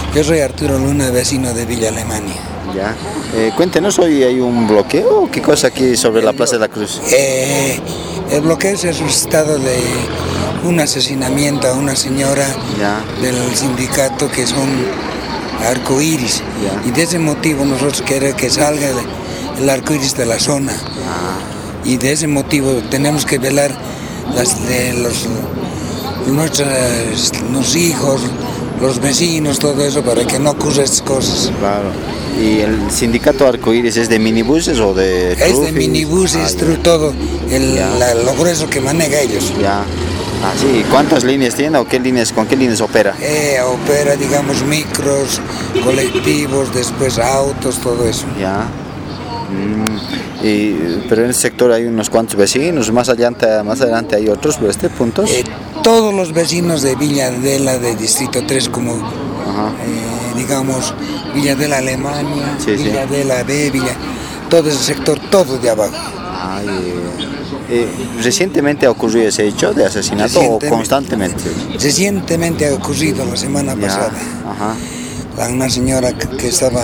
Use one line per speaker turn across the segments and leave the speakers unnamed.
Yo soy Arturo Luna, vecino de Villa Alemania.
Ya. Cuéntenos, hoy hay un bloqueo, ¿qué cosa aquí sobre la Plaza de la Cruz?
El bloqueo se ha suscitado de un asesinamiento a una señora del sindicato que son arcoíris. Y de ese motivo nosotros queremos que salga el arcoíris de la zona. Y de ese motivo tenemos que velar nuestros hijos, los vecinos, todo eso, para que no ocurra estas cosas.
Claro. ¿Y el sindicato Arcoíris es de minibuses o de trufis?
Es de minibuses, todo, lo grueso que maneja ellos.
Ya. Sí. ¿Cuántas líneas tiene o con qué líneas opera?
Opera, digamos, micros, colectivos, después autos, todo eso.
Ya. Pero en el sector hay unos cuantos vecinos, más adelante hay otros, por este punto.
Todos los vecinos de Villa Adela, de Distrito 3, como digamos, Villa Adela Alemania, Villa Adela B, todo ese sector, todo de abajo.
¿Recientemente ha ocurrido ese hecho de asesinato o constantemente?
Recientemente ha ocurrido la semana pasada. Una señora que estaba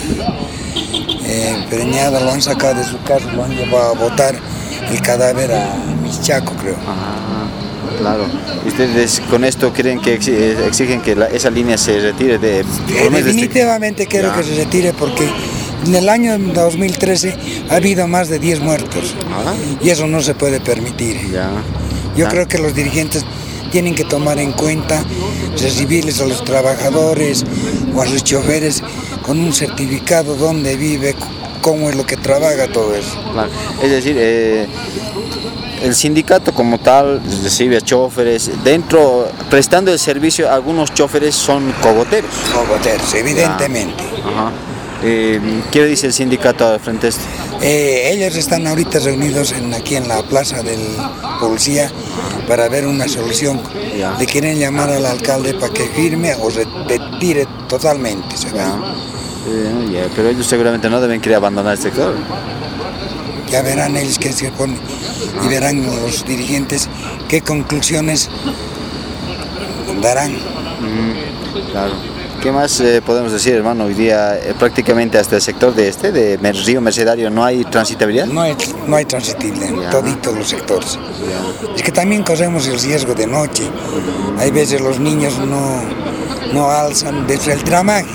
preñada, lo han sacado de su casa, lo han llevado a botar el cadáver a Michaco, creo.
Claro. ¿Ustedes con esto creen que exigen que esa línea se retire de...?
Definitivamente quiero que se retire, porque en el año 2013 ha habido más de 10 muertos y eso no se puede permitir. Yo creo que los dirigentes tienen que tomar en cuenta recibirles a los trabajadores o a sus choferes con un certificado donde vive, cómo es lo que trabaja, todo eso.
Claro. Es decir, el sindicato como tal recibe a choferes, prestando el servicio, algunos choferes son cogoteros.
Cogoteros, evidentemente.
¿Qué dice el sindicato frente a esto?
Ellos están ahorita reunidos aquí en la plaza del policía para ver una solución. Le quieren llamar al alcalde para que firme o retire totalmente.
Pero ellos seguramente no deben querer abandonar el sector.
Ya verán ellos qué se ponen y verán los dirigentes qué conclusiones darán.
Claro. ¿Qué más podemos decir, hermano? Hoy día prácticamente hasta el sector de Río Mercedario no hay transitabilidad.
No hay transitible en toditos los sectores. Es que también corremos el riesgo de noche. Hay veces los niños no alzan desde el tramaje.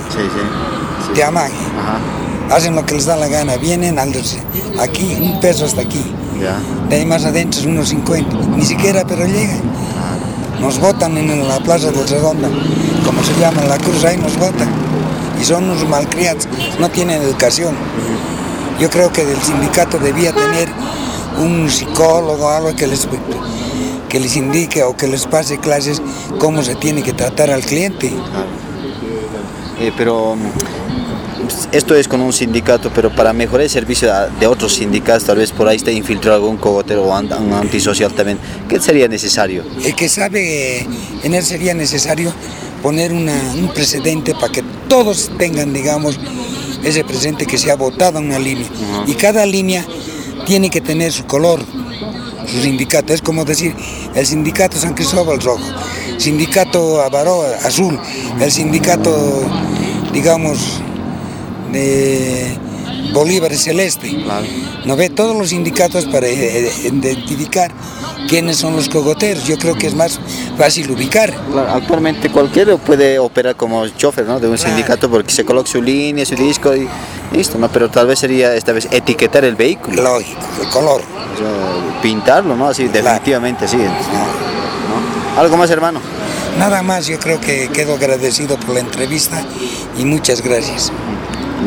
Hacen lo que les da la gana, vienen aquí, $1 hasta aquí. De ahí más adentro es unos 50, ni siquiera, pero llegan. Nos botan en la plaza del Redonda, como se llama la Cruz, ahí nos botan. Y son unos malcriados, no tienen educación. Yo creo que del sindicato debía tener un psicólogo o algo que les indique o que les pase clases cómo se tiene que tratar al cliente.
Pero esto es con un sindicato, pero para mejorar el servicio de otros sindicatos, tal vez por ahí está infiltrado algún cogotero o un antisocial también. ¿Qué sería necesario?
El que sabe, en él sería necesario poner un precedente para que todos tengan, digamos, ese precedente que se ha votado en una línea. Y cada línea tiene que tener su color, su sindicato. Es como decir, el sindicato San Cristóbal rojo, sindicato Abaró azul, el sindicato, digamos, de Bolívar celeste. ¿No ve? Todos los sindicatos para identificar quiénes son los cogoteros. Yo creo que es más fácil ubicar.
Actualmente cualquiera puede operar como chofer, ¿no?, de un sindicato, porque se coloca su línea, su disco y listo, ¿no? Pero tal vez sería esta vez etiquetar el vehículo.
Lógico, el color.
Pintarlo, ¿no? Así, definitivamente, así. ¿No? ¿Algo más, hermano?
Nada más, yo creo que quedo agradecido por la entrevista y muchas gracias.